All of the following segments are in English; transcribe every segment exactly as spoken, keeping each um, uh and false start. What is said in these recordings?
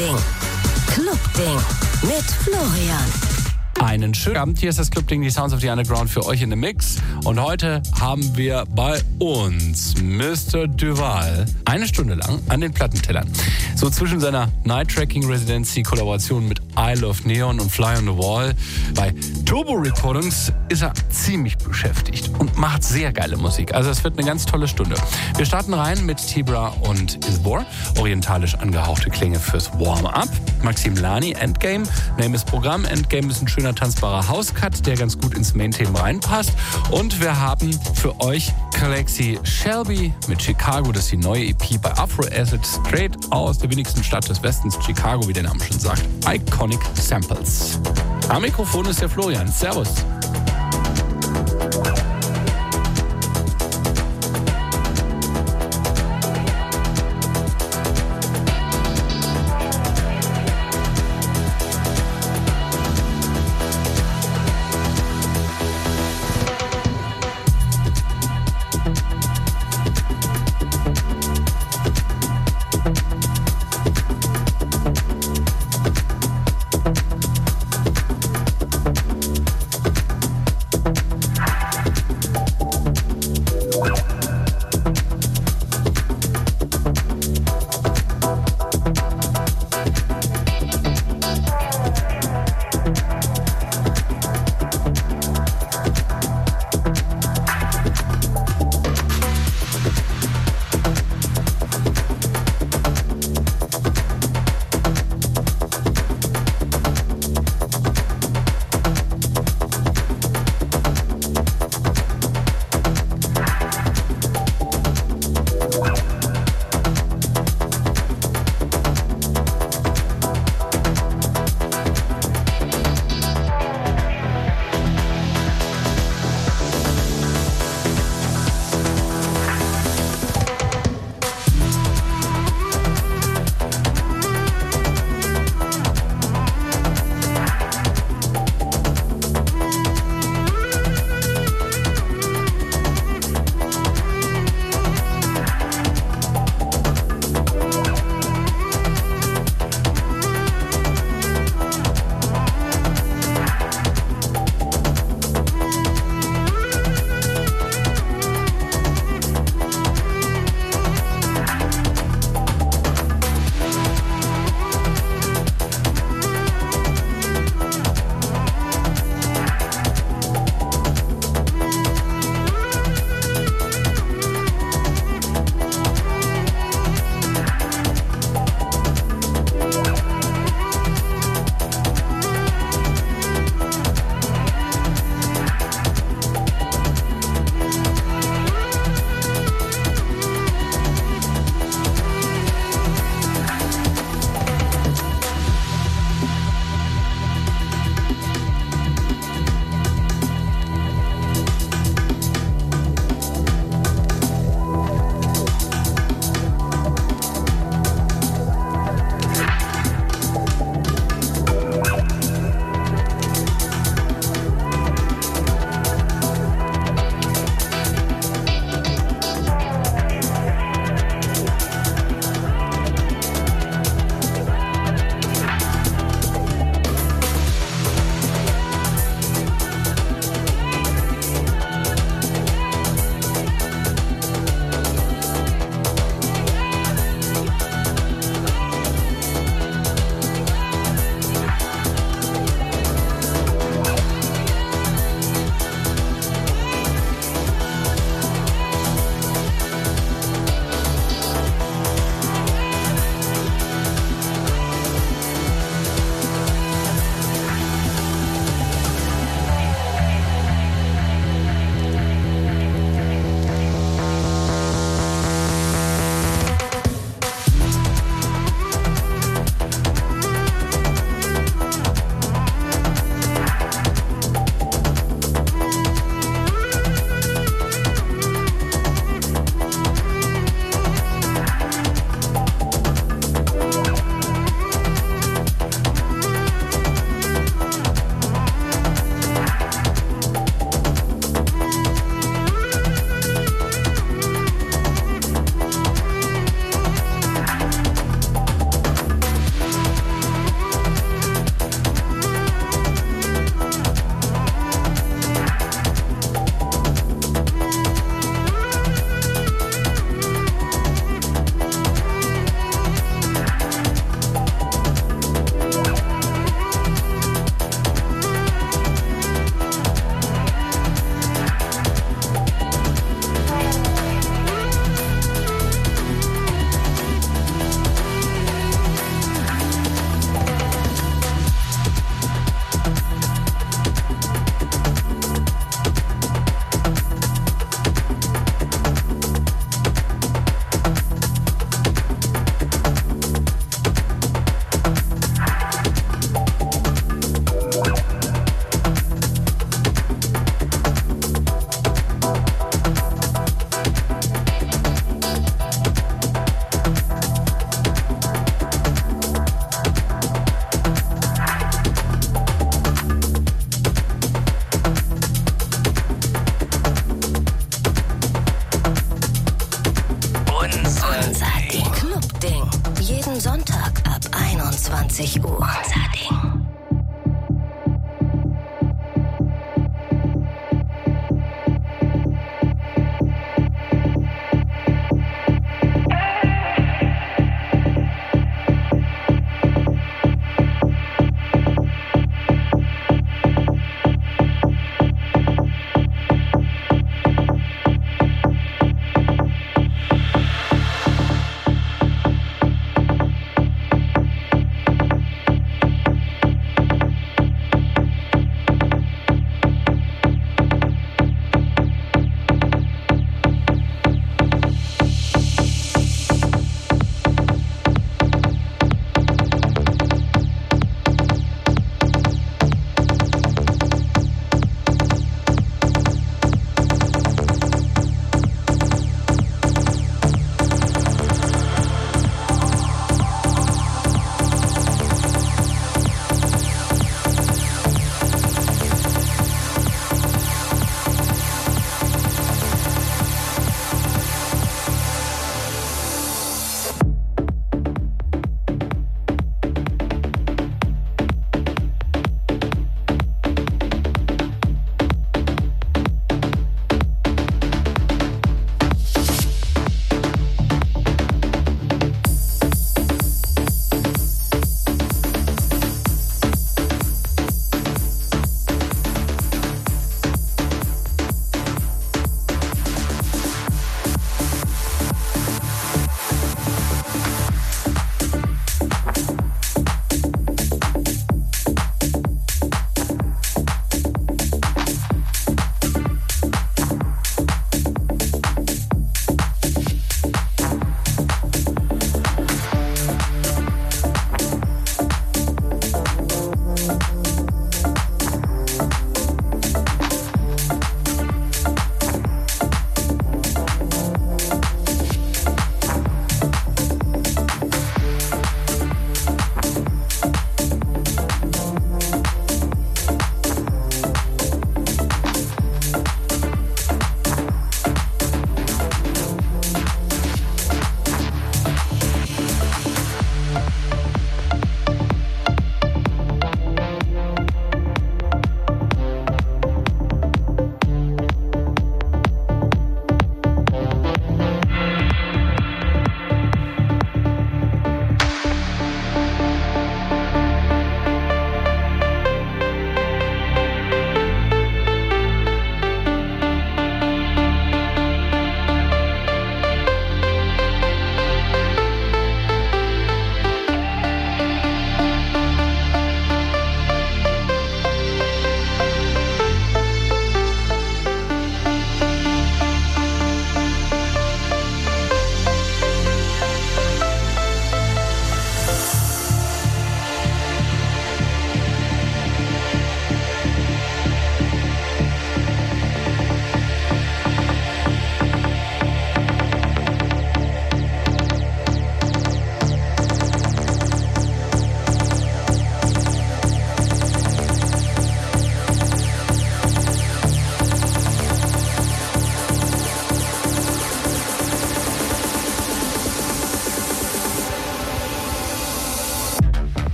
Clubding. Clubding mit Florian. Einen schönen Abend, hier ist das Clubding, die Sounds of the Underground für euch in the Mix. Und heute haben wir bei uns Mister Duval eine Stunde lang an den Plattentellern. So zwischen seiner Night-Tracking-Residency-Kollaboration mit I Love Neon und Fly on the Wall. Bei Turbo Recordings ist er ziemlich beschäftigt und macht sehr geile Musik. Also es wird eine ganz tolle Stunde. Wir starten rein mit Tibra und Isbor. Orientalisch angehauchte Klänge fürs Warm-Up. Maxim Lani, Endgame. Name ist Programm. Endgame ist ein schöner tanzbarer House-Cut, der ganz gut ins Main-Thema reinpasst. Und wir haben für euch Galaxy Shelby mit Chicago. Das ist die neue E P bei Afro Acid, straight aus der windigsten Stadt des Westens, Chicago, wie der Name schon sagt. Iconic Samples. Am Mikrofon ist der Florian. Servus. einundzwanzig Uhr. Unser Ding.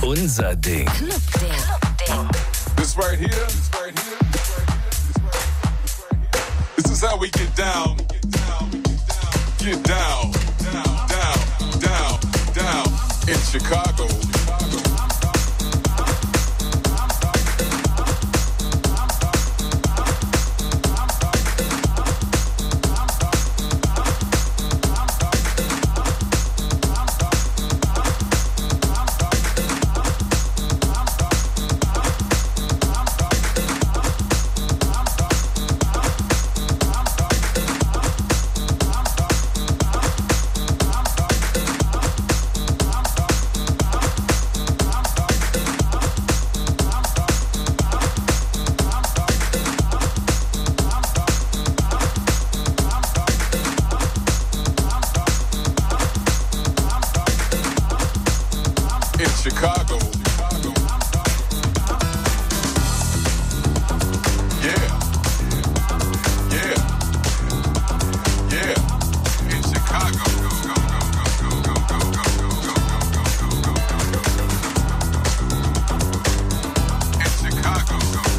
Unser Ding. Club-Ding. This right here, this right here, this right here, this right here. This is how we get down. Get down, down, down, down, down in Chicago. Chicago. Yeah. Yeah. Yeah. In Chicago. In Chicago.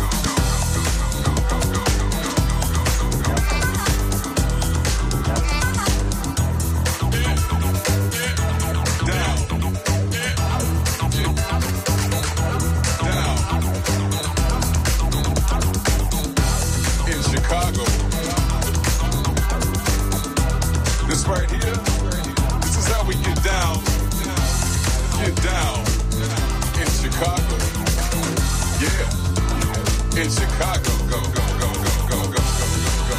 This right here, this is how we get down, get down in Chicago. Yeah, in Chicago. Go, go, go, go, go, go, go, go,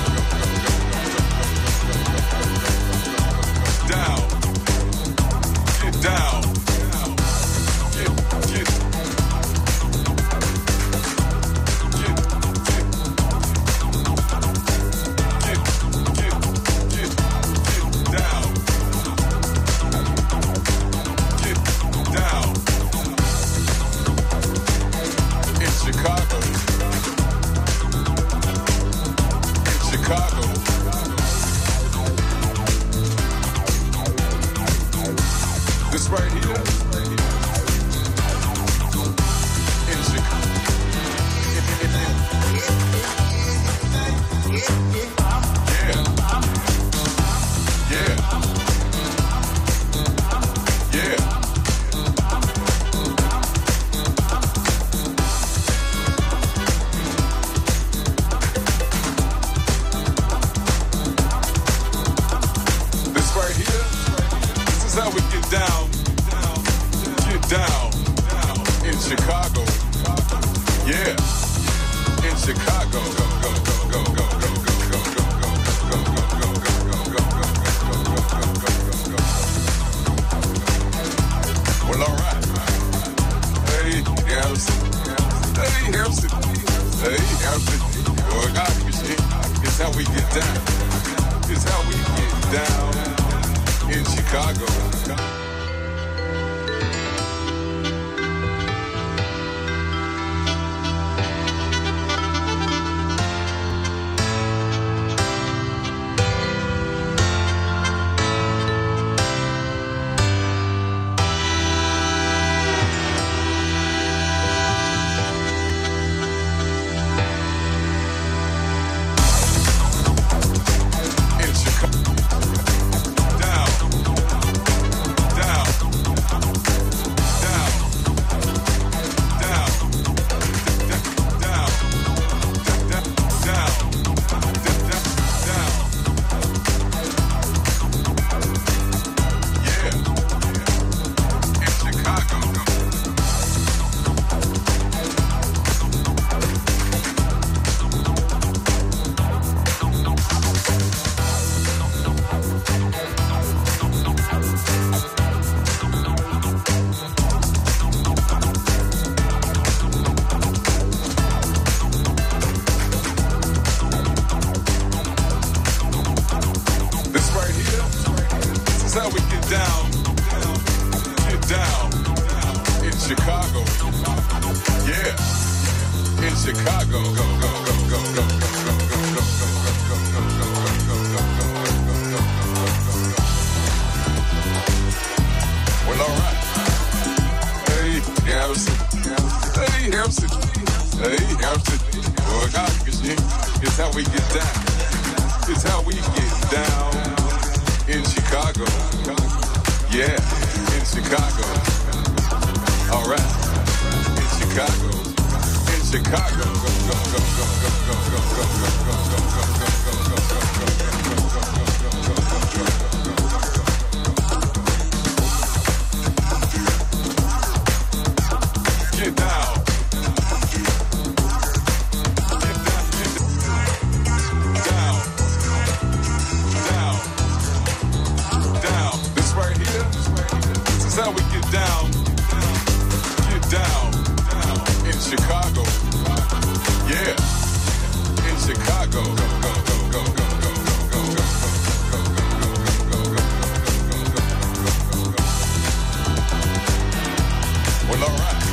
go, down, get down, get, get, Chicago. In Chicago. This right here. In Chicago. Yeah. Yeah. Yeah. How we get down, get down, in Chicago. Yeah, in Chicago. Go, go, go, go, go, go, go, go, go, go, go, go, go, go, go. Well, all right. Hey, Harrison. Hey, Harrison. Hey, Harrison. Well, God, you see, it's how we get down. It's how we get down. In Chicago. Chicago. Go, go, go, go, go, go, go, go, Well, all right. Hey, yeah. Hey, Hampton, boy, God, it's how we get down. It's how we get down in Chicago. Yeah, in Chicago. All right, in Chicago. In Chicago. Go, go, go, go, go, go, go, go, go, go, go, go, go, go, go, get down. How we get down, get down, down in Chicago. Yeah, in Chicago. Go, go, go, go, go, go, go, go, go, go, go, go, go, go, go, go. Well, all right.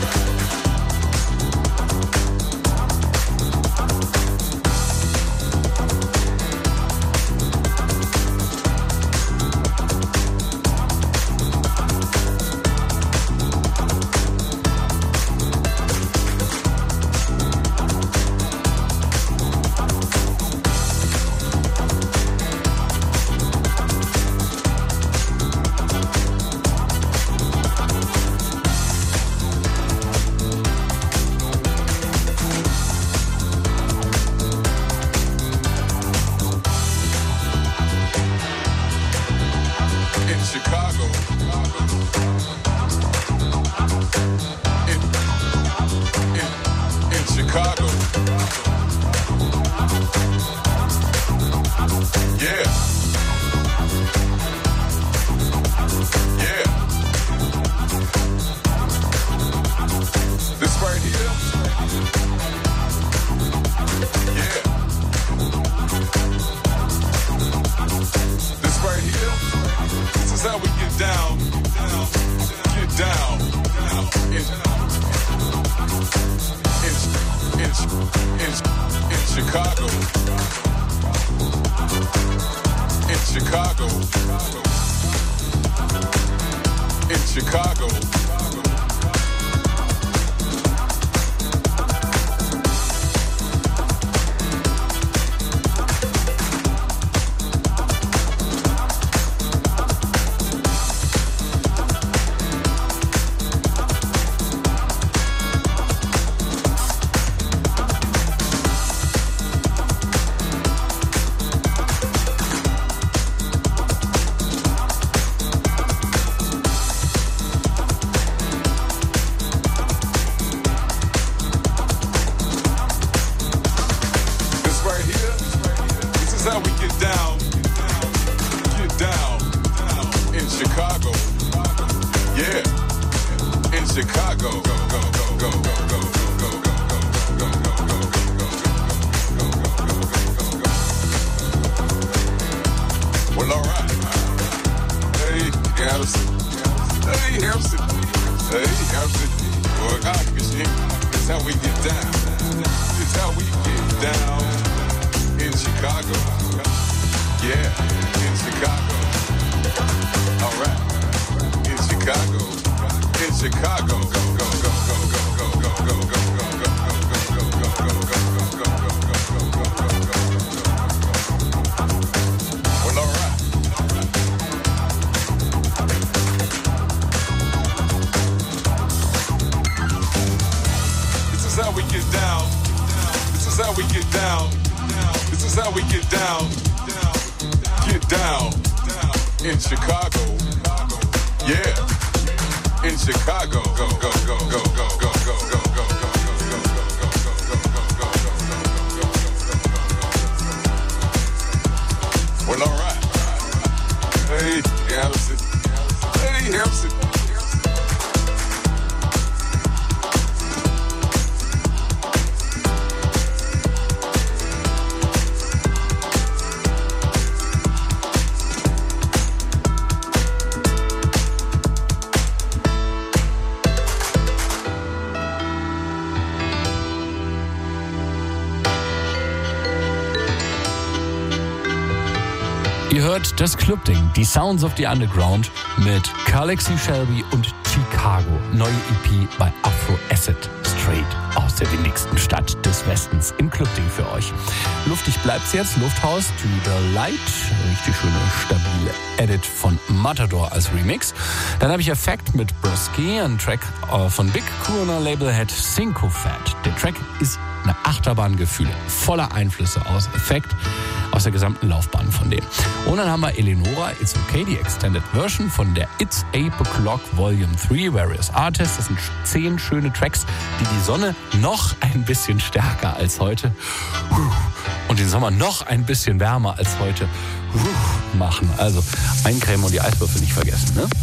Ihr hört das Clubding, die Sounds of the Underground mit Carlexy Shelby und Chicago. Chicago, neue E P bei Afro Acid, straight aus der windigsten Stadt des Westens im Clubding für euch. Luftig bleibt's jetzt, Lufthaus to the Light, richtig schöne, stabile Edit von Matador als Remix. Dann habe ich Effect mit Brusky, ein Track von Big Corona Labelhead Syncofat. Der Track ist eine Achterbahn Gefühle, voller Einflüsse aus Effect, aus der gesamten Laufbahn von denen. Und dann haben wir Eleonora, It's Okay, die Extended Version von der It's Ape O'Clock Volume drei, Various Artists. Das sind zehn schöne Tracks, die die Sonne noch ein bisschen stärker als heute und den Sommer noch ein bisschen wärmer als heute machen. Also eincremen und die Eiswürfel nicht vergessen, ne?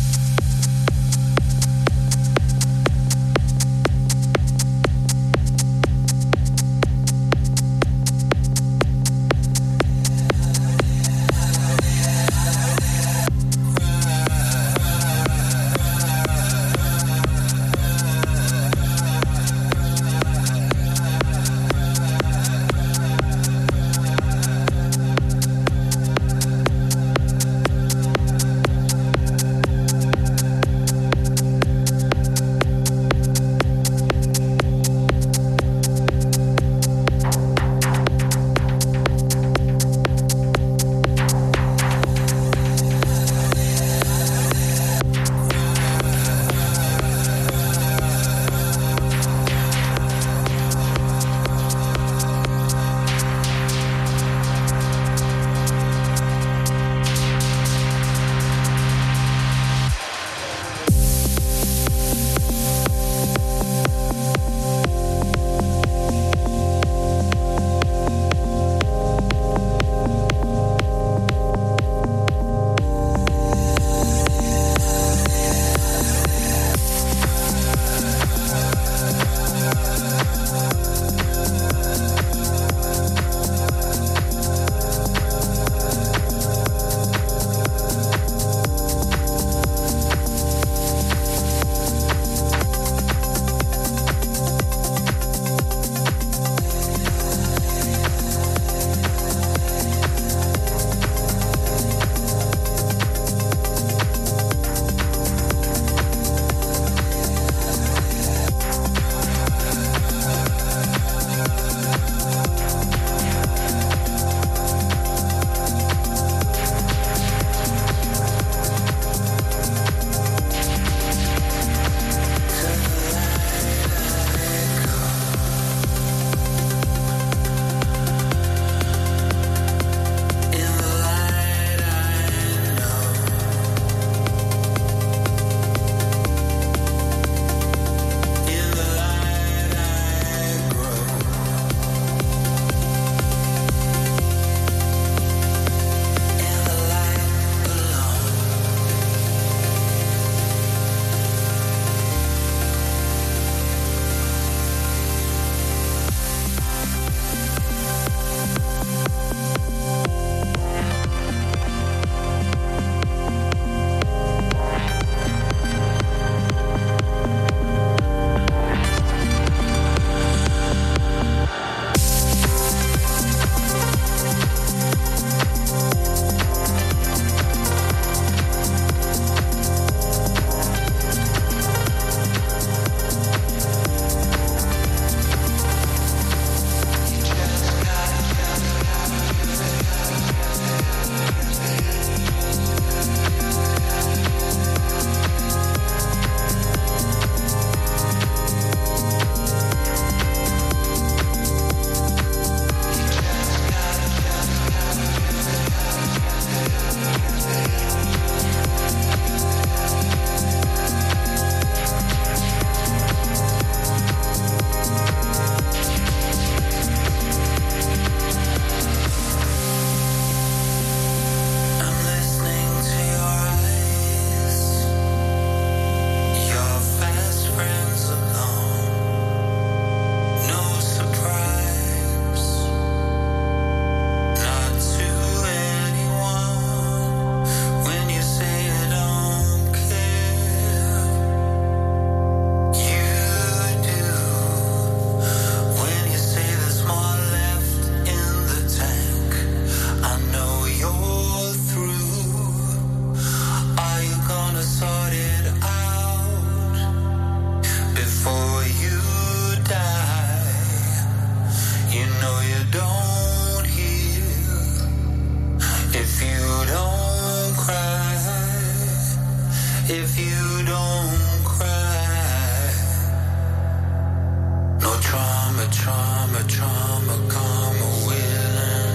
trauma, trauma, karma willing.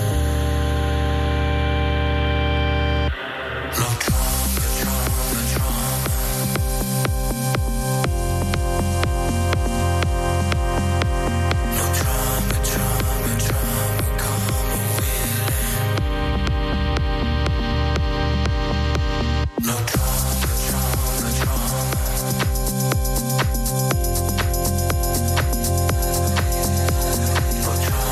No trauma, trauma, trauma. No trauma, trauma, trauma, karma willing. No trauma, trauma, trauma. No trauma.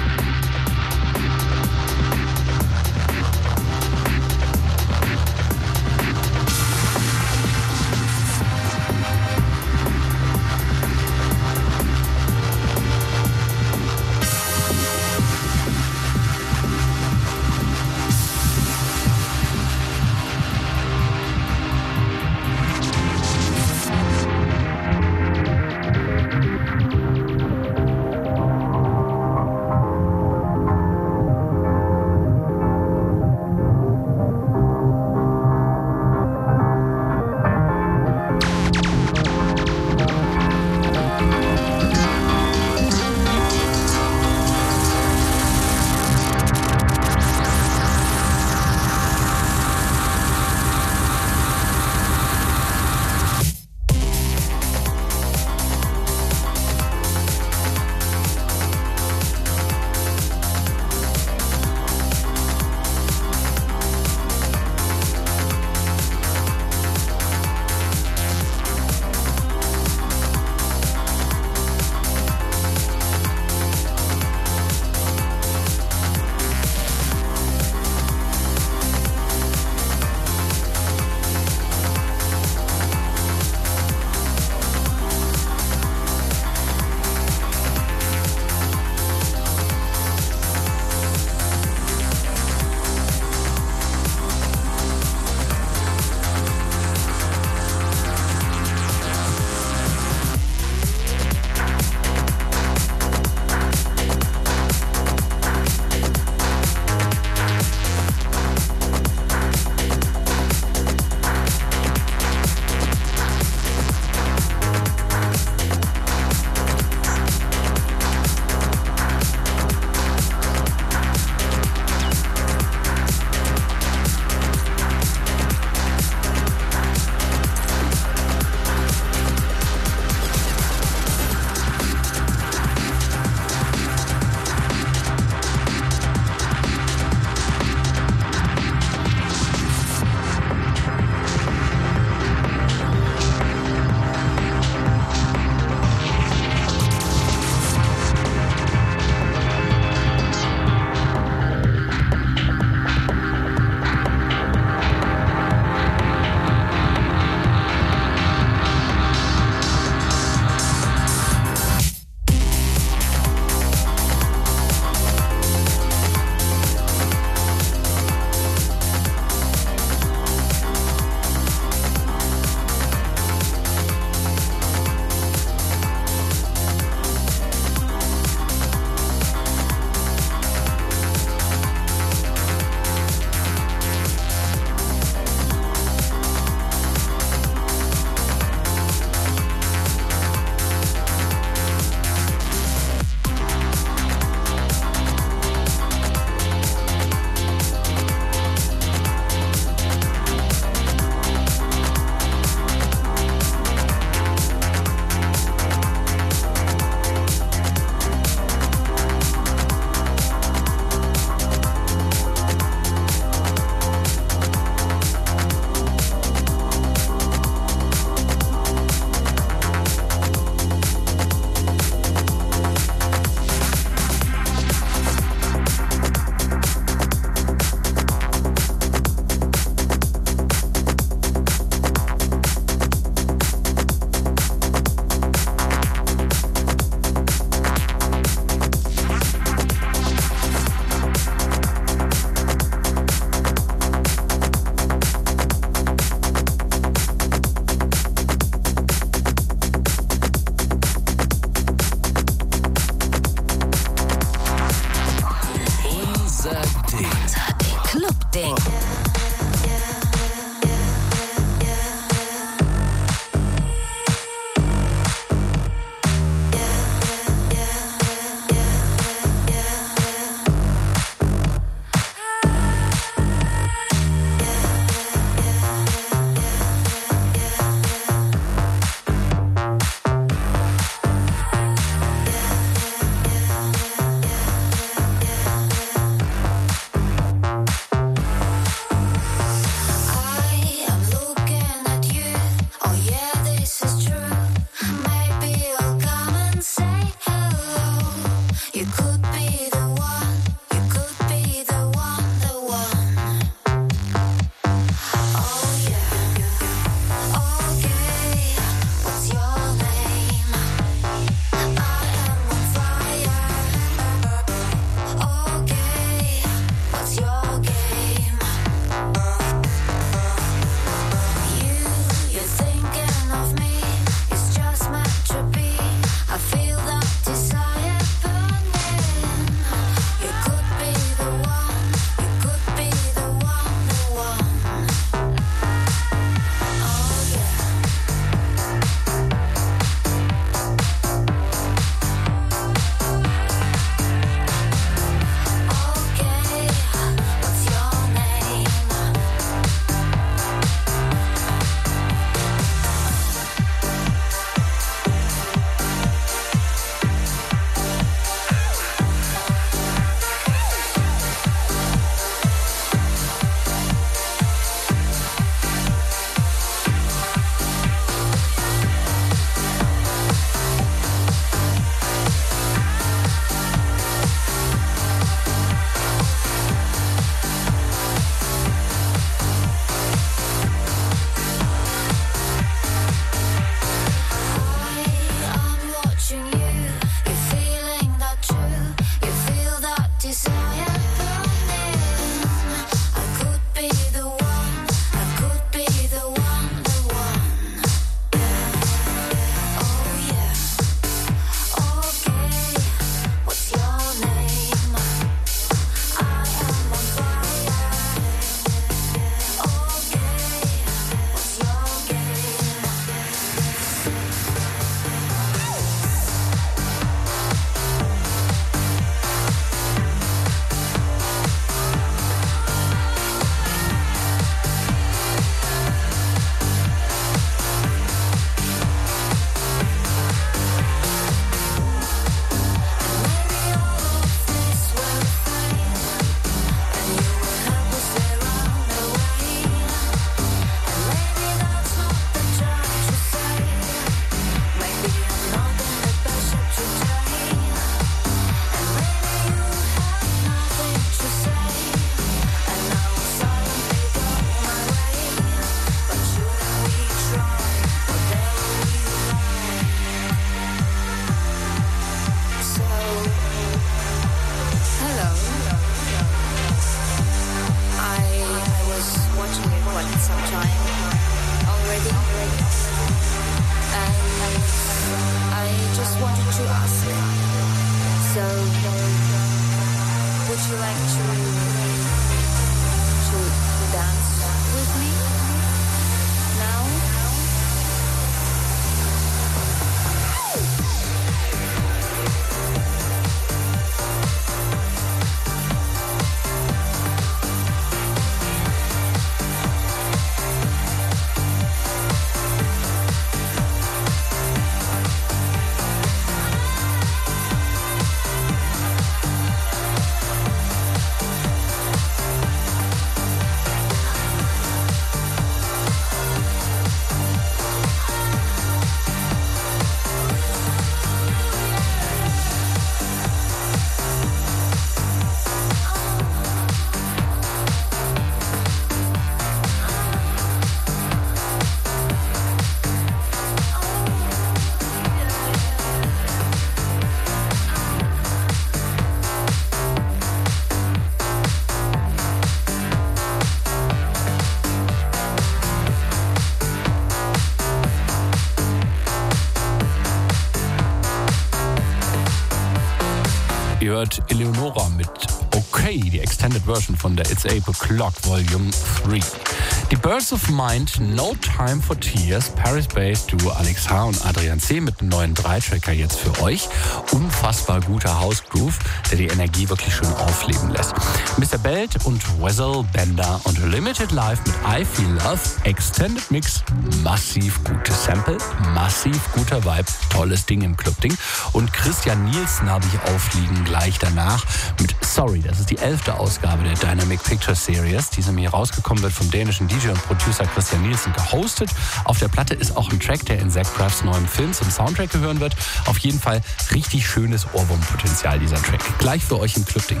Ihr hört Eleonora mit Okay, die Extended Version von der It's eight O'Clock Volume three. Die Birds of Mind, No Time for Tears, Paris-based Duo Alex H. und Adrian C. mit einem neuen Dreitracker jetzt für euch. Unfassbar guter House-Groove, der die Energie wirklich schön aufleben lässt. Mister Belt und Wessel Bender und Limited Life mit I Feel Love, Extended Mix, massiv gutes Sample, massiv guter Vibe, tolles Ding im Club-Ding. Und Christian Nielsen habe ich aufliegen gleich danach mit Sorry. Das ist die elfte Ausgabe der Dynamic Picture Series, die mir rausgekommen wird vom dänischen D J und Producer Christian Nielsen gehostet. Auf der Platte ist auch ein Track, der in Zach Braffs neuem Film zum Soundtrack gehören wird. Auf jeden Fall richtig schönes Ohrwurmpotenzial, dieser Track. Gleich für euch im Club-Ding.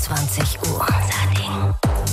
einundzwanzig Uhr. Unser Ding.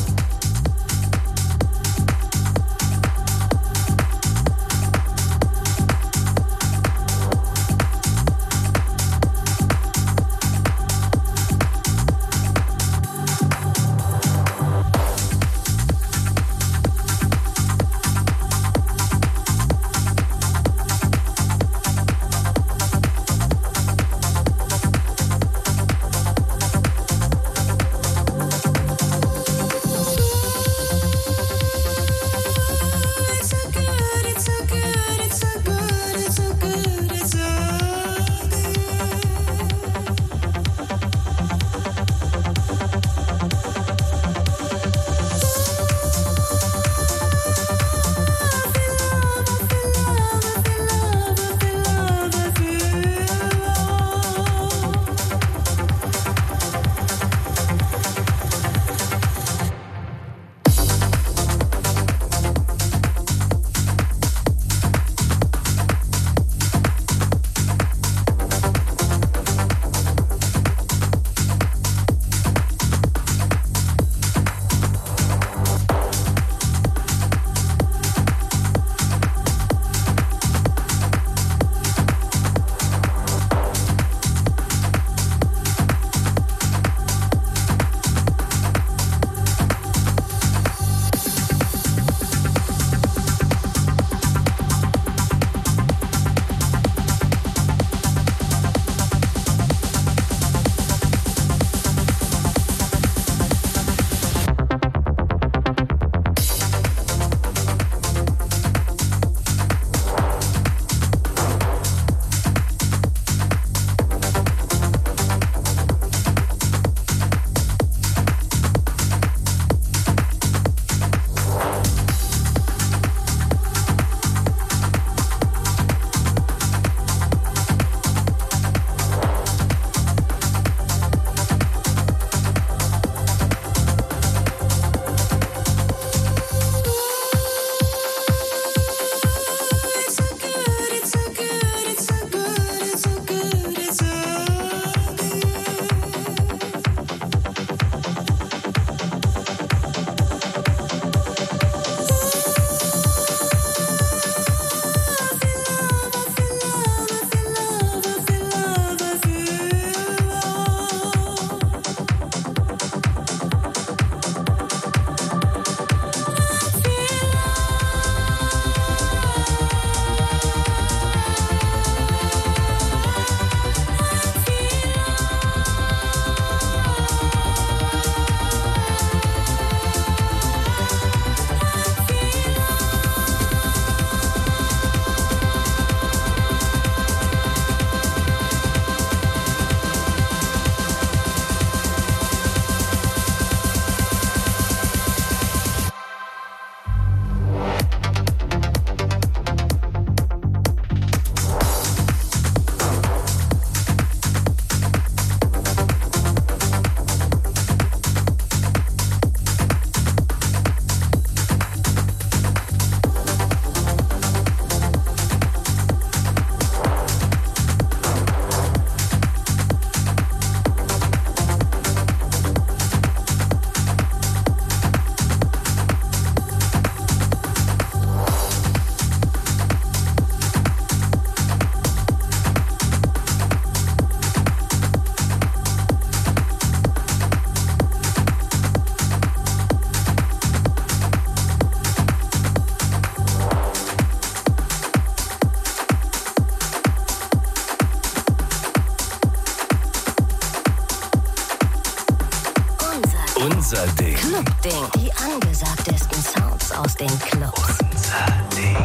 Unser Ding. Club-Ding. Die angesagtesten Sounds aus den Clubs. Unser Ding.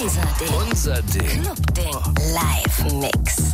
Unser Ding. Unser Ding. Club-Ding. Live-Mix.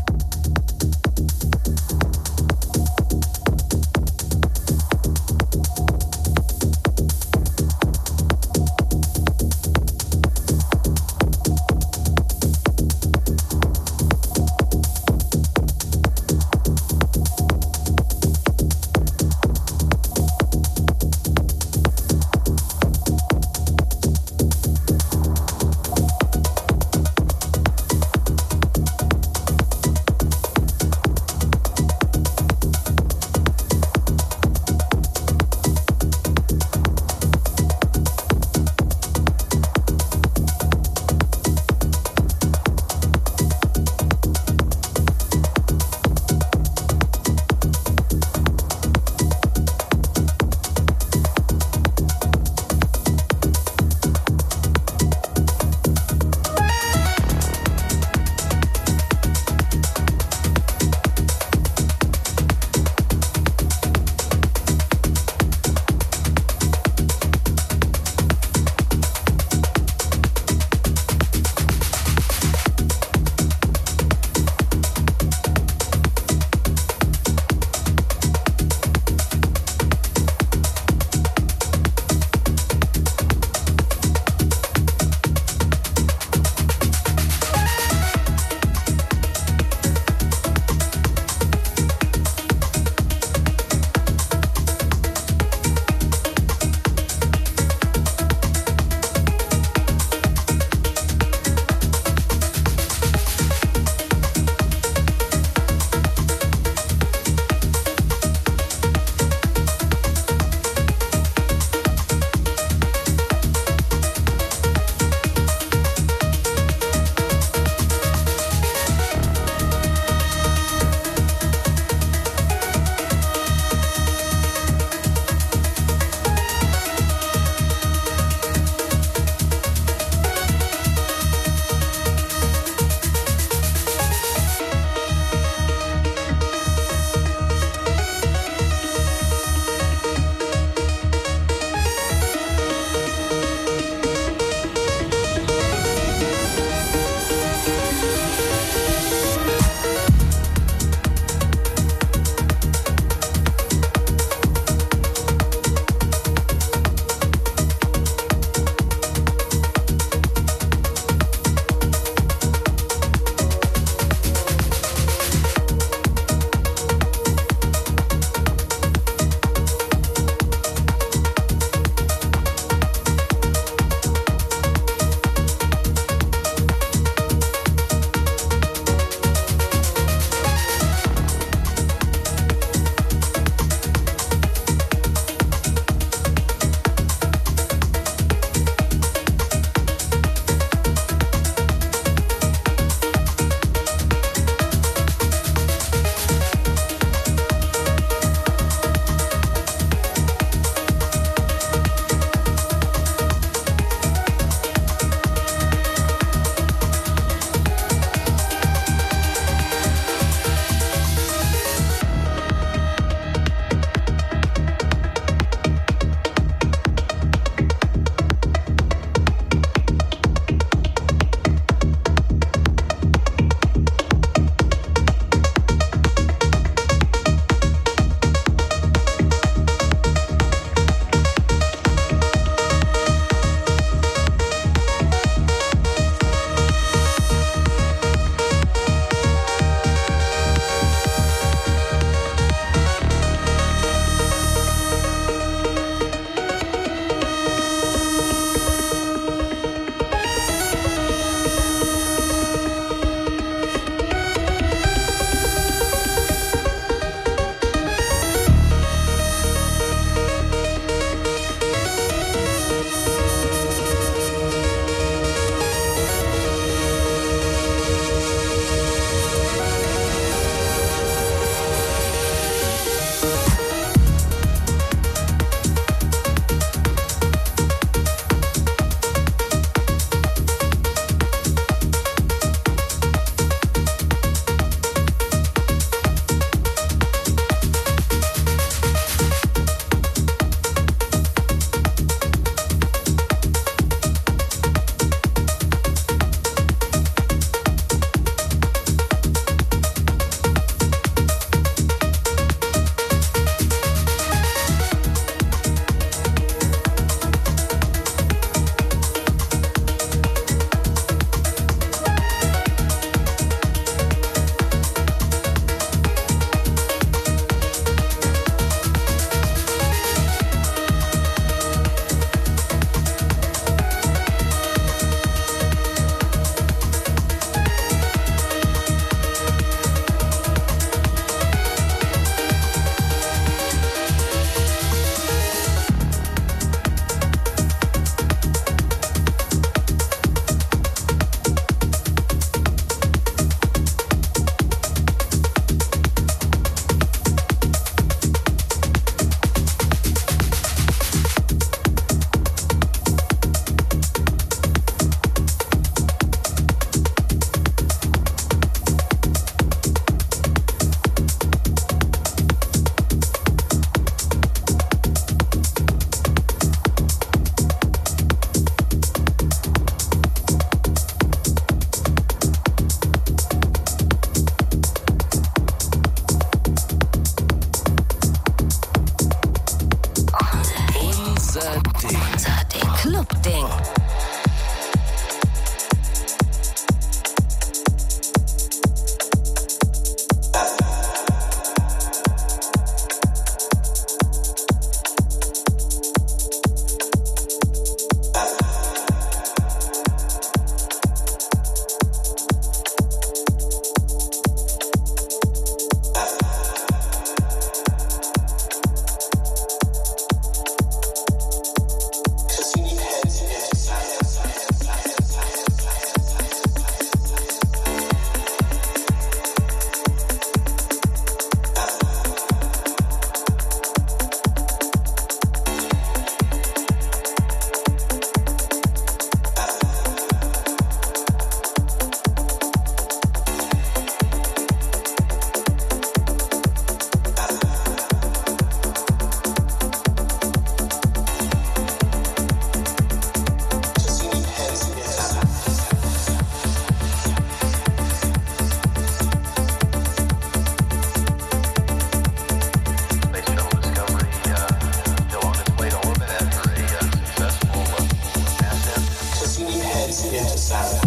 into sound.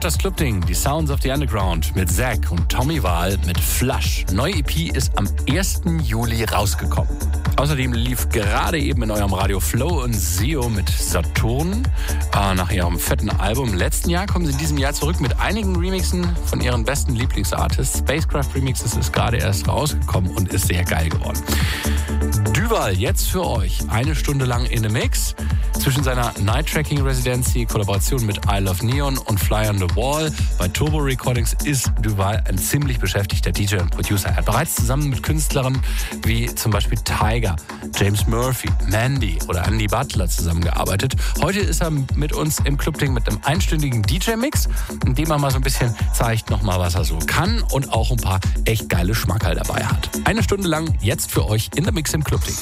hört das Clubding, die Sounds of the Underground mit Zack und Tommy Wahl mit Flush. Neue E P ist am ersten Juli rausgekommen. Außerdem lief gerade eben in eurem Radio Flow und Seo mit Saturn. Äh, nach ihrem fetten Album im letzten Jahr kommen sie in diesem Jahr zurück mit einigen Remixen von ihren besten Lieblingsartists. Spacecraft Remixes ist gerade erst rausgekommen und ist sehr geil geworden. Duval, jetzt für euch eine Stunde lang in the Mix. Zwischen seiner Night Tracking Residency, Kollaboration mit I Love Neon und Fly on the Wall bei Turbo Recordings ist Duval ein ziemlich beschäftigter D J und Producer. Er hat bereits zusammen mit Künstlern wie zum Beispiel Tiger, James Murphy, Mandy oder Andy Butler zusammengearbeitet. Heute ist er mit uns im Clubding mit einem einstündigen D J-Mix, in dem er mal so ein bisschen zeigt nochmal, was er so kann und auch ein paar echt geile Schmackerl dabei hat. Eine Stunde lang jetzt für euch in der Mix im Clubding.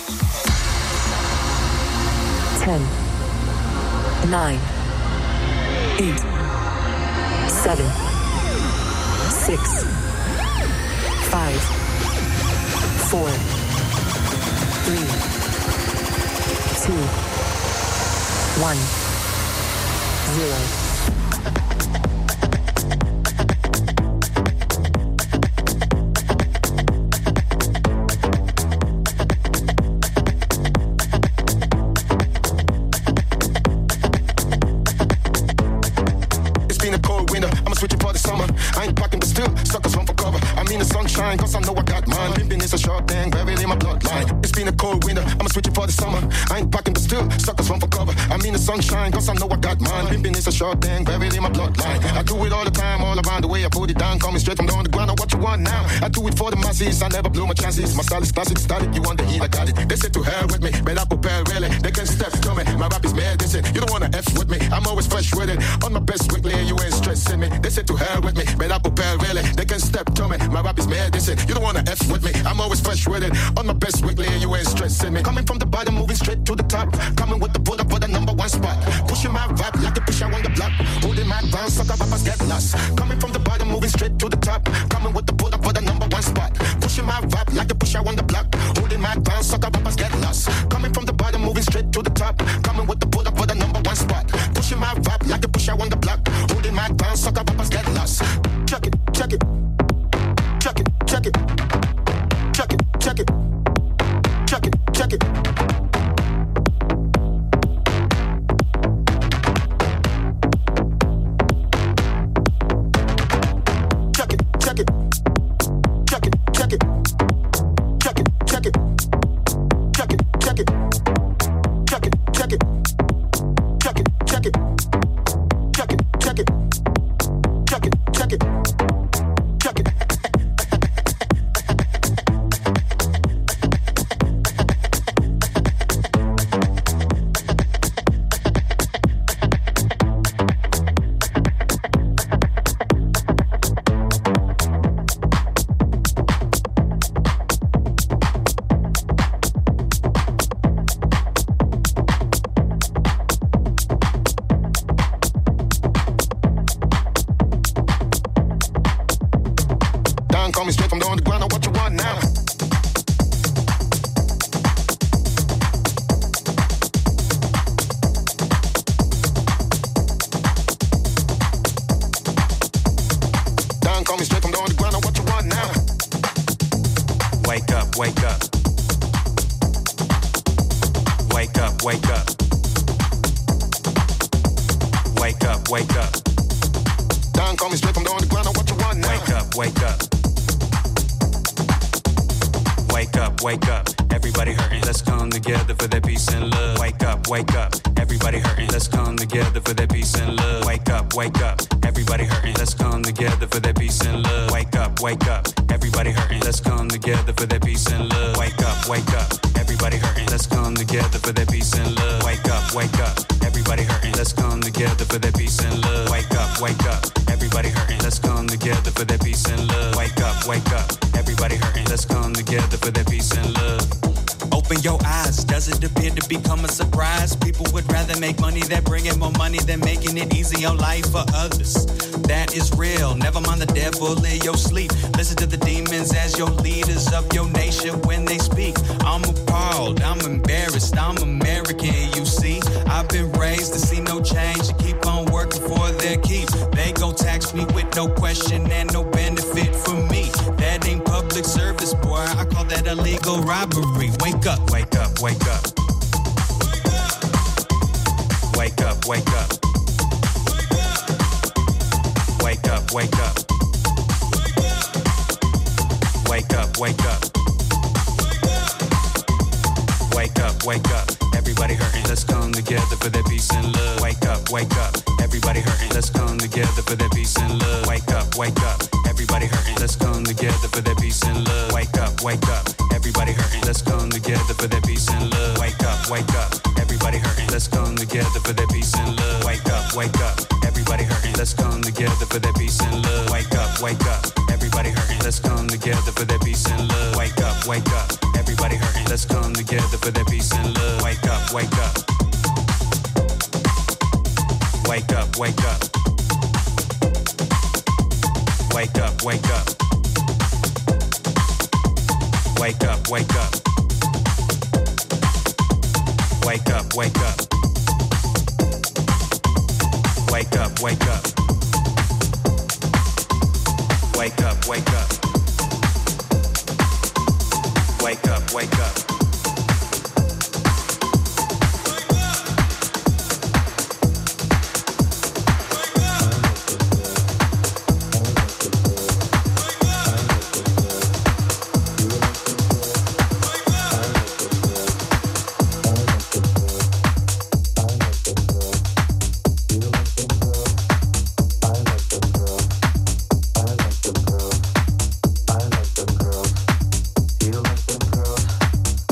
ten, nine, eight, seven, six, five, four, three, two, one, zero. Cause I know I got mine. Pimping is a short thing, buried in my bloodline. It's been a cold winter, I'ma switch it for the summer. I ain't packing but still, suckers run for cover. I mean the sunshine, cause I know I got mine. Pimping is a short thing, buried in my bloodline. I do it all the time, all around the way I put it down. Coming straight from the underground, what you want now? I do it for the masses, I never blow my chances. My style is classic, static, you want the heat, I got it. They say to hell with me, but I prepare really. They can step to me, my rap is medicine. You don't wanna F with me, I'm always fresh with it. On my best weekly, you ain't stressing me. They say to hell with me, but I prepare really. They can step to me, my rap is medicine. You don't wanna F with me, I'm always fresh with it. On my best weekly, you ain't stressing me. Coming from the bottom, moving straight to the top. Coming with the pull up for the number one spot. Pushing my rap like a pusher on the block. Holding my ground, sucker rappers get lost. Coming from the bottom, moving straight to the top. Coming with the pull up for the number one spot. Pushing my rap like a pusher on the block. Holding my ground, sucker rappers get lost. Coming from the bottom, moving straight to the top. Coming with the pull up for the number one spot. Pushing my rap like a pusher on the block. Holding my ground, sucker rappers get lost. Check it, check it. Check it, check it. Check it, check it. Check it, check it. Check it, check it. Check it, check it. Check it, check it. Check it, check it. Check it, check it. Check it, check it. Check it, check it. Check it, check it. Check it. Coming straight from the underground, what you want now? Down, coming straight from the underground, what you want now? Wake up, wake up. Wake up, wake up. Wake up, wake up. Down, coming straight from the underground, what you want now? Wake up, wake up. Wake up, wake up, everybody hurting. Let's come together for that peace and love. Wake up, wake up, everybody hurting. Let's come together for that peace and love. Wake up, wake up, everybody hurting. Let's come together for that peace and love. Wake up, wake up, everybody hurting. Let's come together for that peace and love. Wake up, wake up, everybody hurting. Let's come together for that peace and love. Wake up, wake up, everybody hurting. Let's come together for that peace and love. Wake up, wake up, everybody hurting. Let's come together for that peace and love. Wake up, wake up, everybody hurting. Let's come together for that peace and love. Open your eyes, does it appear to become a surprise? People would rather make money than bringing more money than making it easy on life for others. That is real, never mind the devil in your sleep. Listen to the demons as your leaders of your nation when they speak. I'm appalled, I'm embarrassed, I'm American, you see. I've been raised to see no change, to keep on working for their keep. They gon' tax mission and no benefit for me. That ain't public service, boy. I call that illegal robbery. Wake up, wake up, wake up. Wake up, wake up. Wake up, wake up. Wake up, wake up. Wake up, wake up. Everybody hurting, let's come together for that peace and love. Wake up, wake up. Everybody hurting, let's come together for that peace and love. Wake up, wake up. Everybody hurting, let's come together for that peace and love. Wake up, wake up. Everybody hurting, let's come together for that peace and love. Wake up, wake up. Everybody hurting, let's come together for that peace and love. Wake up, wake up. Everybody hurting, let's come together for that peace and love. Wake up, wake up. Everybody hurting, let's come together for that peace and love. Wake up, wake up. Everybody hurting, let's come together for that peace and love. Wake up, wake up. Wake up, wake up. Wake up, wake up. Wake up, wake up. Wake up, wake up. Wake up, wake up. Wake up, wake up. Wake up, wake up. You like them girls?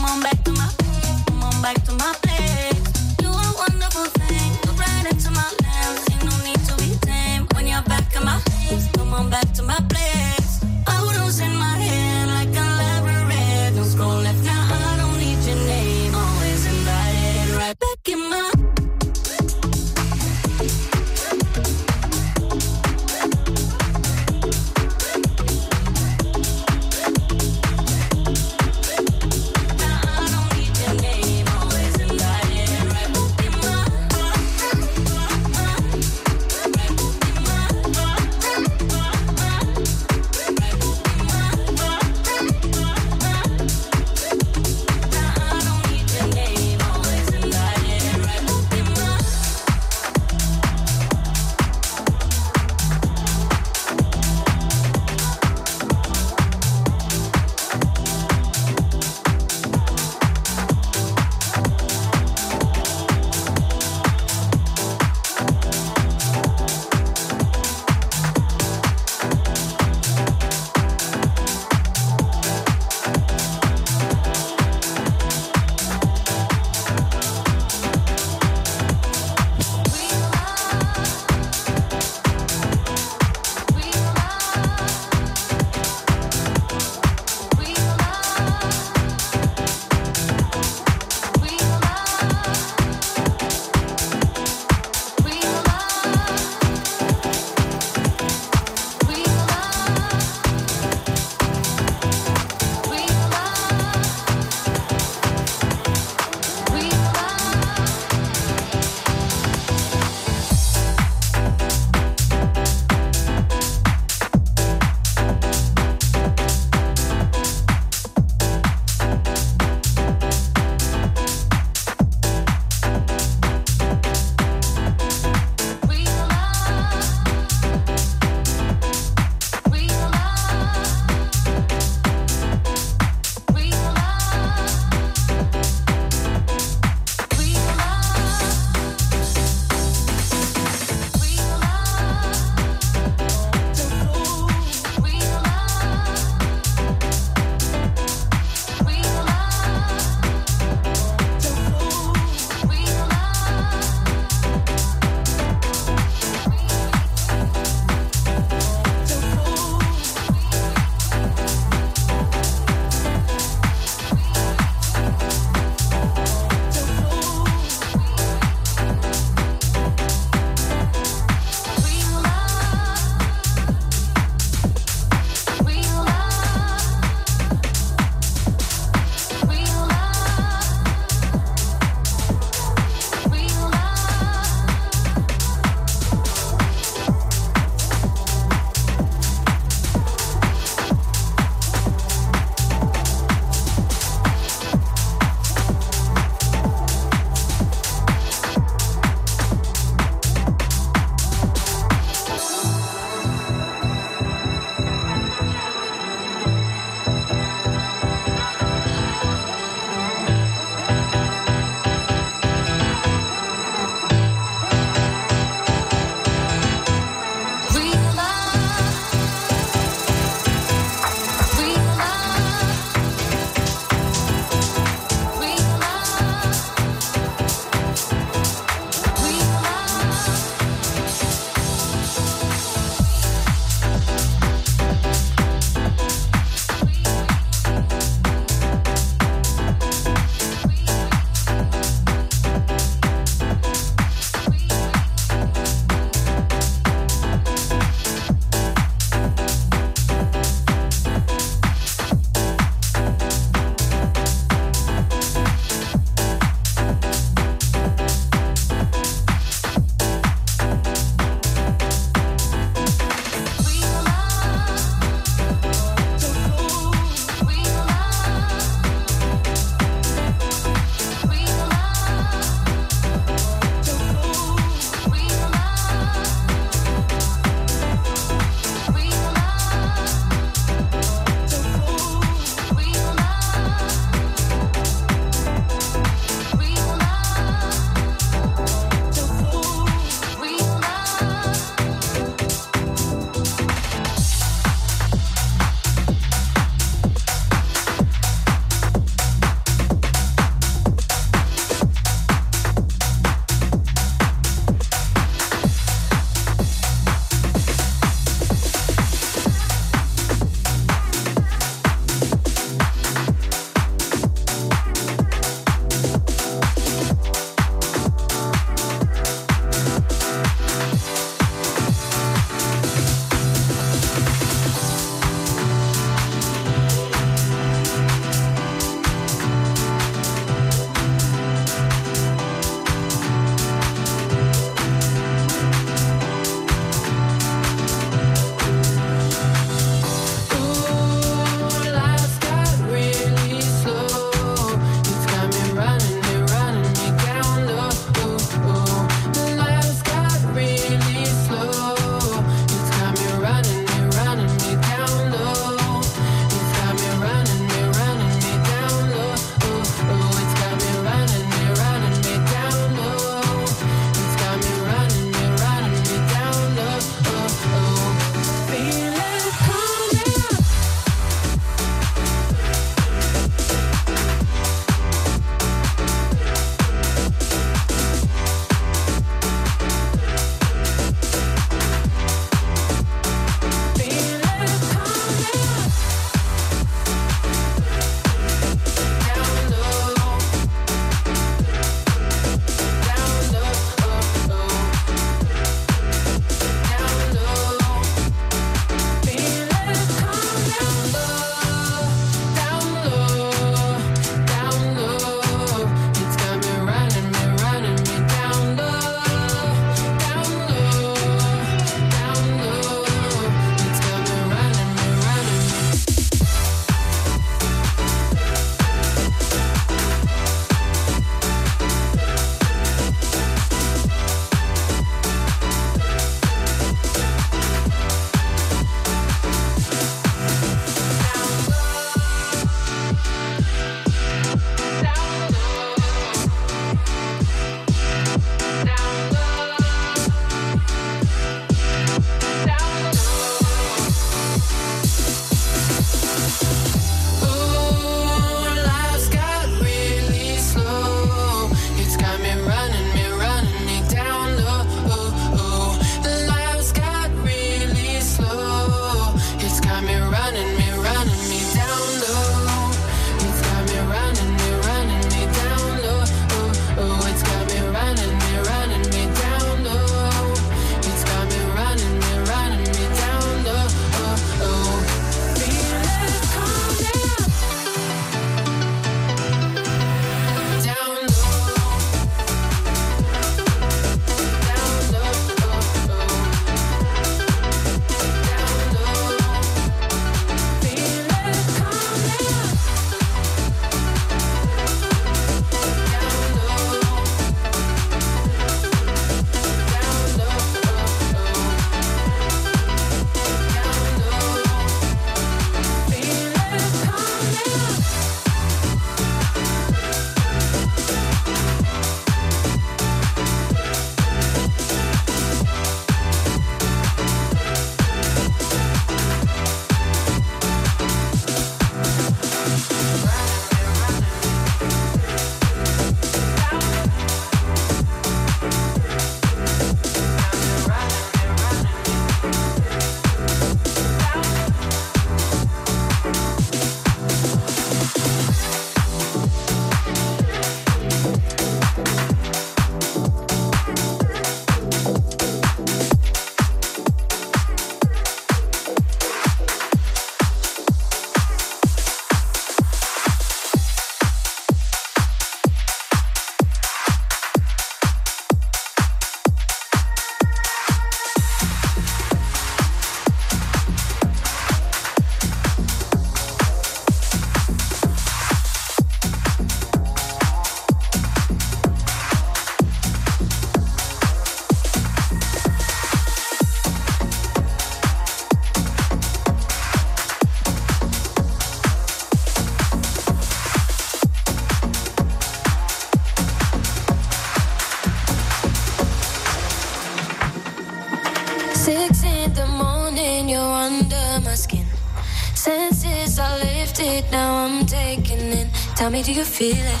Burdens are lifted, now I'm taking it. Tell me, do you feel it?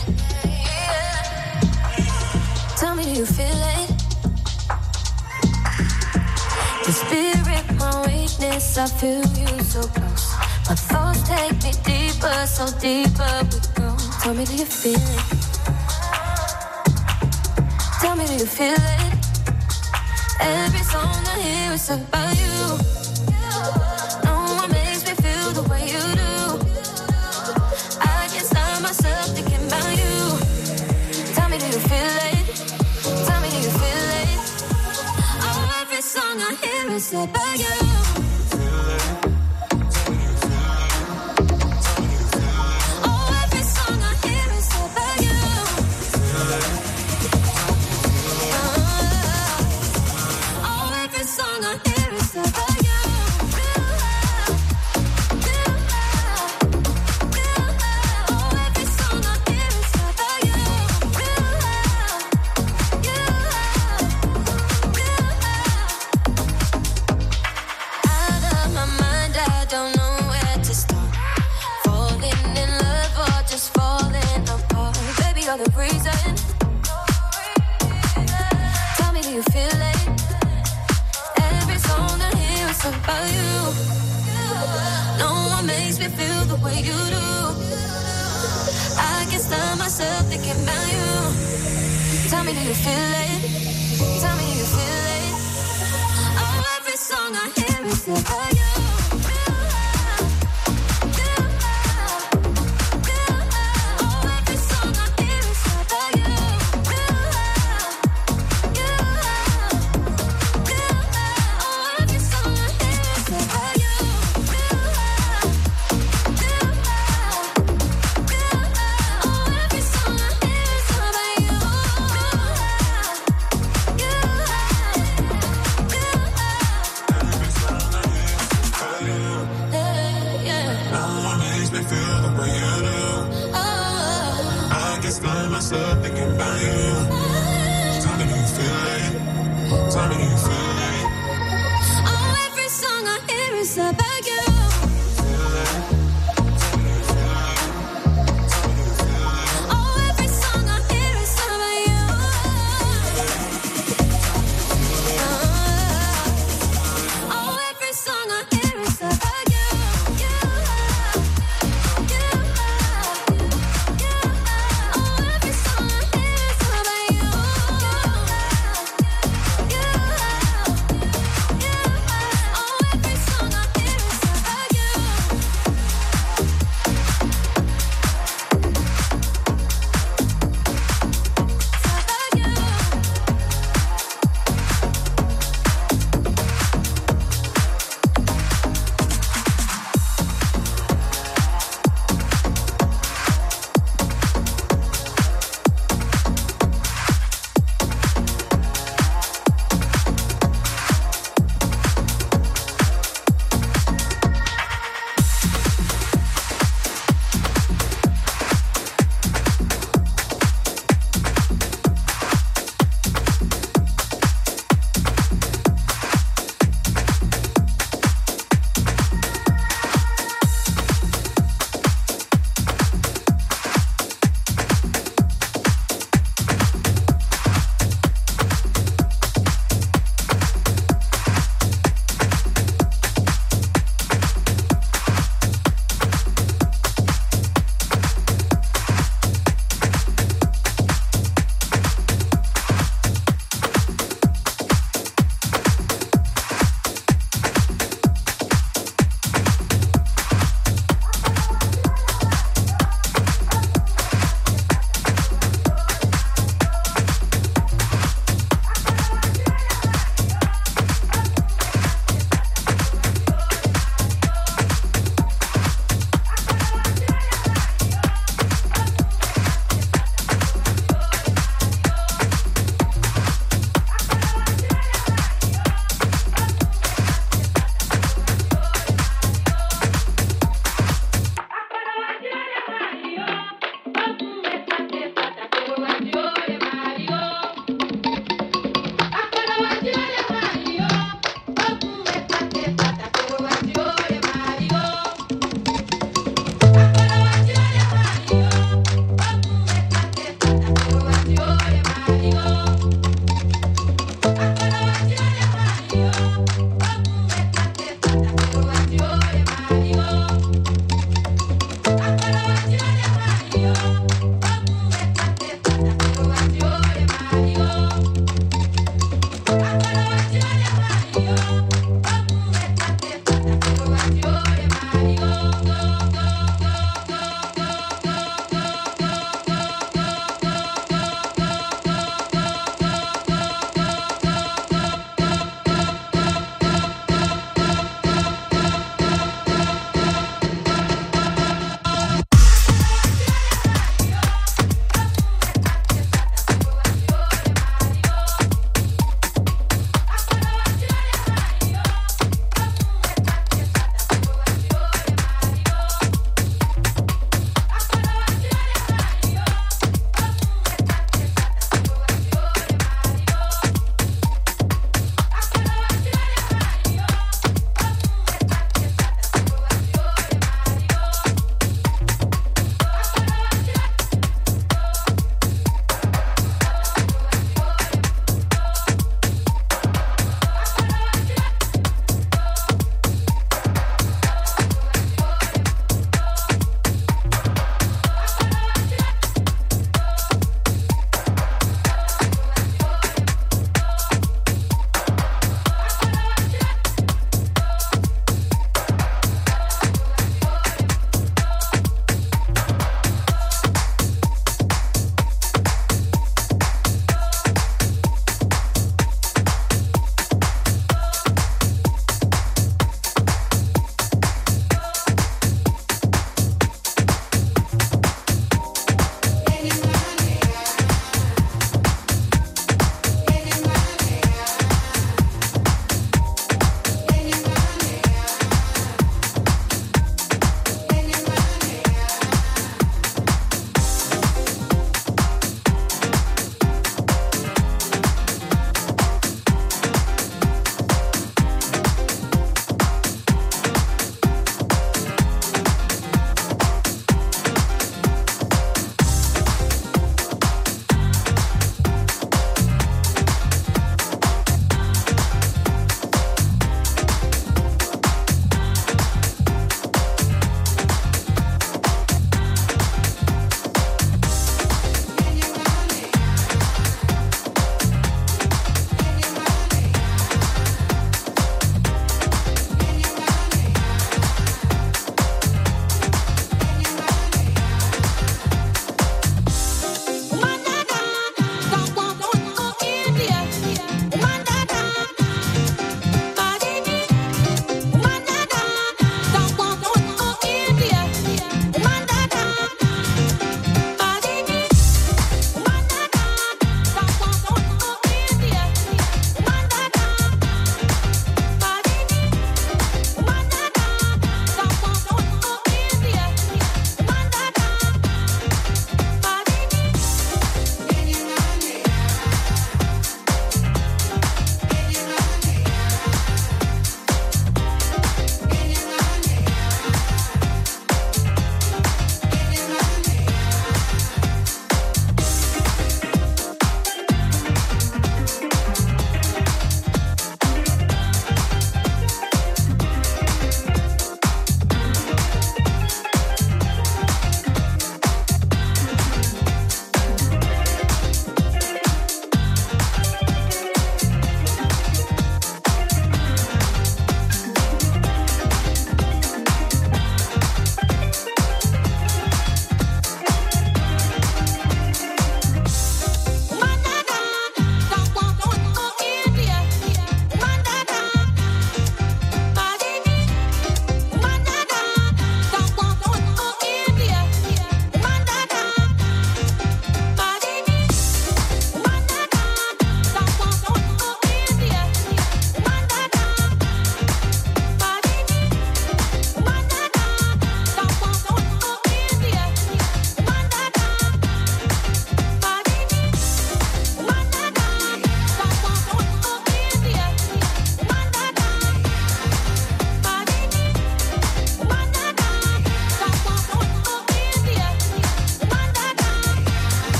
Tell me, do you feel it? The spirit, my weakness, I feel you so close. My thoughts take me deeper, so deeper we go. Tell me, do you feel it? Tell me, do you feel it? Every song I hear is about you. No one makes me feel the way you do. I can't stop myself thinking about you. Tell me, do you feel it? Tell me, do you feel it? Oh, every song I hear is about you. Oh, every song I hear is about you. Oh, every song I hear is about you. The reason. Tell me, do you feel it? Every song I hear is about you. No one makes me feel the way you do. I can't stop myself thinking about you. Tell me, do you feel it? Tell me, do you feel it? Oh, every song I hear is about you.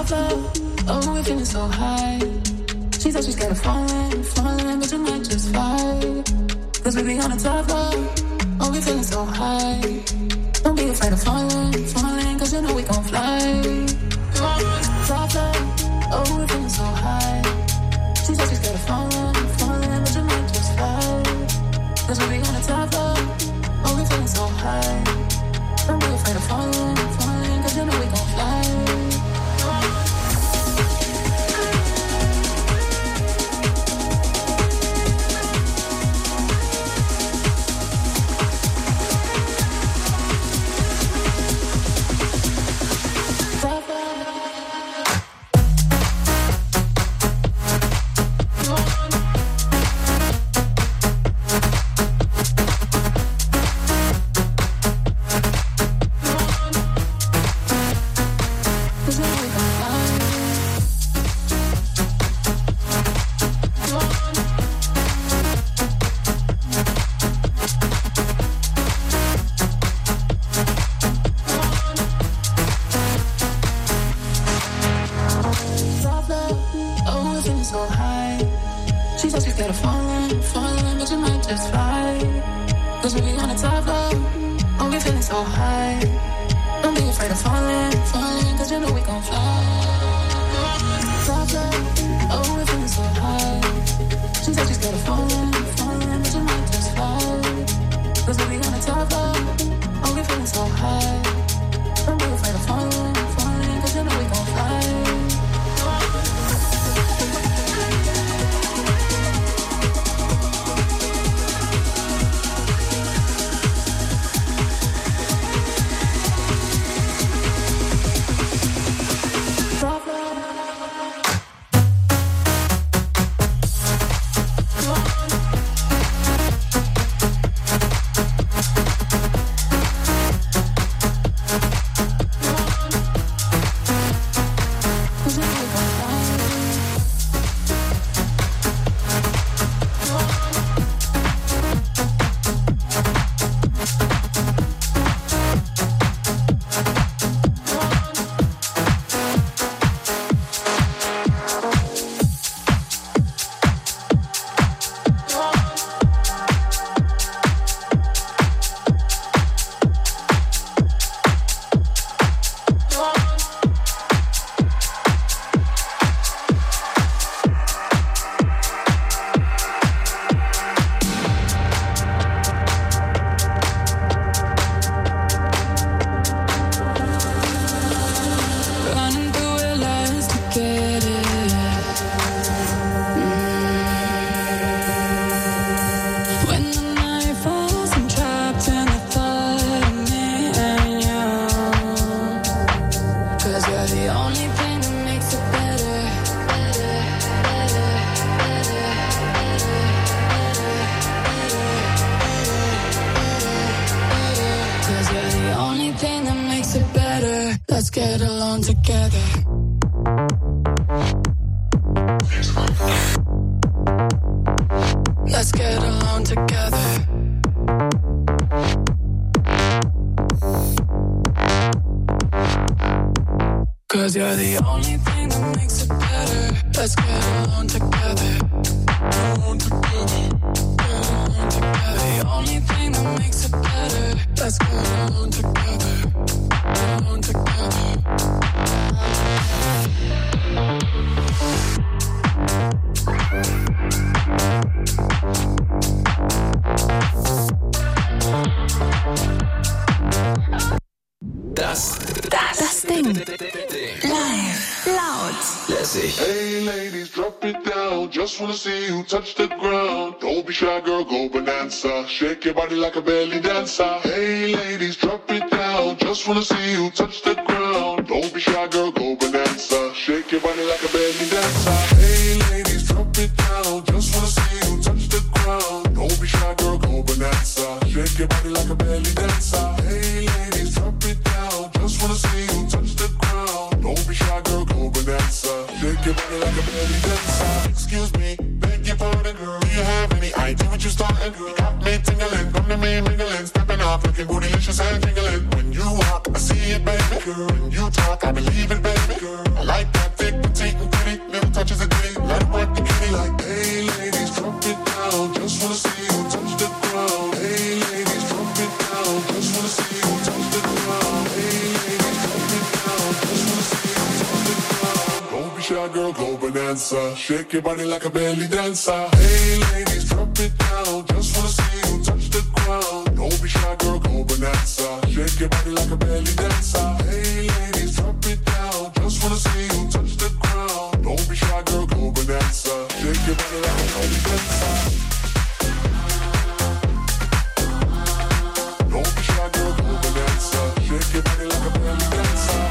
top floor. Oh, we're feeling so high. She said she's scared of falling, falling, but you might just fly. Cause we be on the top floor. Oh, we're feeling so high. Don't be afraid of falling, falling, cause you know we gon' fly. Top floor. Oh, we're feeling so high. She said she's scared of falling, falling, but you might just fly. Cause we be on the top floor. Oh, we're feeling so high. Don't be afraid of falling, falling, cause you know we gon' fly. Cause you're the only thing that makes it better. Let's get along together. Get along together. Get along together. The only thing that makes it better. Let's get along together. Get along together. Das, das, das Ding. Live, laut, lässig. Hey ladies, drop it down. Just wanna see you touch the ground. Don't be shy, girl, go bonanza. Shake your body like a belly dancer. Hey ladies, drop it down. Just wanna see you touch the ground. Don't be shy, girl, go bonanza. Shake your body like a belly dancer. Hey ladies, drop it down. Just wanna see you touch the ground. Don't be shy, girl, go bonanza. Shake your body like a belly dancer. Hey ladies, drop it down. Just wanna see you touch the ground. Don't be shy, girl, go bonanza. Shake your body like a belly dancer. Excuse me, beg your pardon, girl. Do you have any idea what you starting? You got me tingling, come to me mingling, stepping off, looking bootylicious and jingling. When you walk, I see it, baby. When you talk, I believe it, baby. I like that thick, petite, and pretty. Little touches of ditty. Let it work the kitty like, hey, ladies, drop it down. Just wanna see you touch the ground. Hey, ladies, drop it down. Just wanna see you touch the ground. Hey, ladies, drop it down. Just wanna see you touch the ground. Don't be shy, girl, go bonanza. Shake your body like a belly dancer. Hey, ladies, drop it down. Just wanna see you touch the ground. Don't be shy, girl, go bonanza. Shake your body like a belly dancer. Hey, ladies, drop it down. Just wanna see you touch the ground. Don't be shy, girl, go bonanza. Shake your body like a belly dancer. Don't be shy, girl, go bonanza. Shake your body like a belly dancer.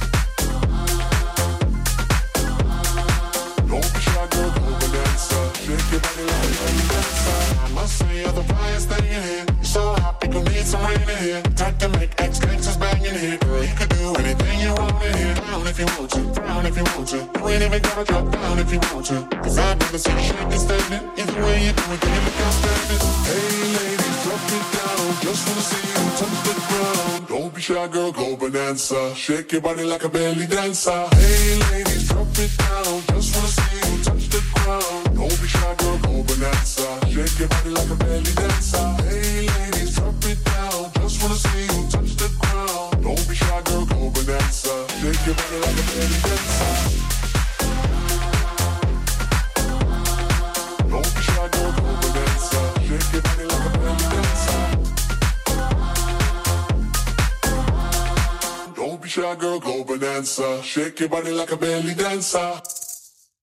Don't be shy, girl, go bonanza. Shake your body like a belly dancer. I must say you're the brightest thing in here. You're so hot, we gon' need some rain in here. Time to make ex-gangsters bang in here. Girl, you could do anything you want in here. Down if you want to, down if you want to. You ain't even gotta drop down if you want to. Cause I've never seen you shaking standing. Either way you do it, then you look outstanding. Hey ladies, drop it down. Just wanna see you touch the ground. Don't be shy, girl, go bonanza. Shake your body like a belly dancer. Hey ladies, drop it down. Just wanna see you touch the ground. Don't be shy, girl, go bonanza. Shake your body like a belly dancer. Hey ladies, drop it down. Just wanna see you touch the ground. Don't be shy, girl, go bonanza. Shake your body like a belly dancer. Don't be shy, girl, go bonanza. Shake your body like a belly dancer. Don't be shy, girl, go bonanza. Shake your body like a belly dancer.